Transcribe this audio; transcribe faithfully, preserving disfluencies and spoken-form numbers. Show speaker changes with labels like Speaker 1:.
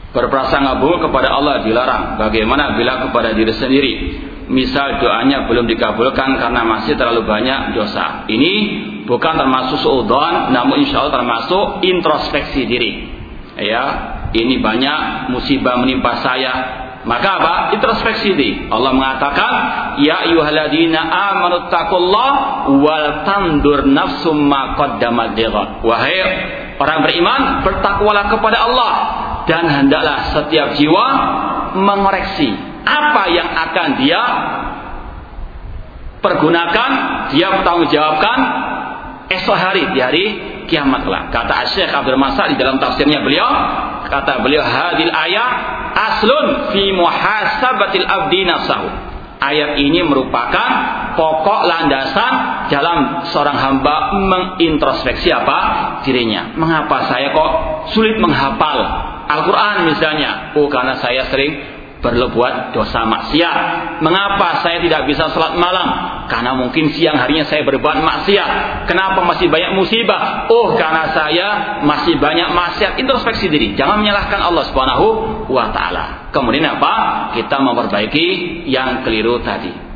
Speaker 1: Berprasangka buruk kepada Allah dilarang. Bagaimana bila kepada diri sendiri? Misal doanya belum dikabulkan karena masih terlalu banyak dosa. Ini bukan termasuk suudzon, namun insya Allah termasuk introspeksi diri. Ya, ini banyak musibah menimpa saya. Maka apa? Introspeksi diri. Allah mengatakan, ya ayyuhalladzina amanu taqullaha wal tandur nafsum ma qaddamat lighad. Wahai orang beriman, bertakwalah kepada Allah dan hendaklah setiap jiwa mengoreksi apa yang akan dia pergunakan, dia bertanggungjawabkan esok hari, di hari kiamat kelak. Kata Syekh Abdul Masad di dalam tafsirnya beliau, kata beliau, hadil ayat aslun fi muhasabatil abdi nafsahu. Ayat ini merupakan pokok landasan dalam seorang hamba mengintrospeksi apa dirinya. Mengapa saya kok sulit menghafal Al-Quran misalnya? Oh, karena saya sering berbuat dosa maksiat. Mengapa saya tidak bisa salat malam? Karena mungkin siang harinya saya berbuat maksiat. Kenapa masih banyak musibah? Oh, karena saya masih banyak maksiat. Introspeksi diri, jangan menyalahkan Allah Subhanahu wa taala. Kemudian apa? Kita memperbaiki yang keliru tadi.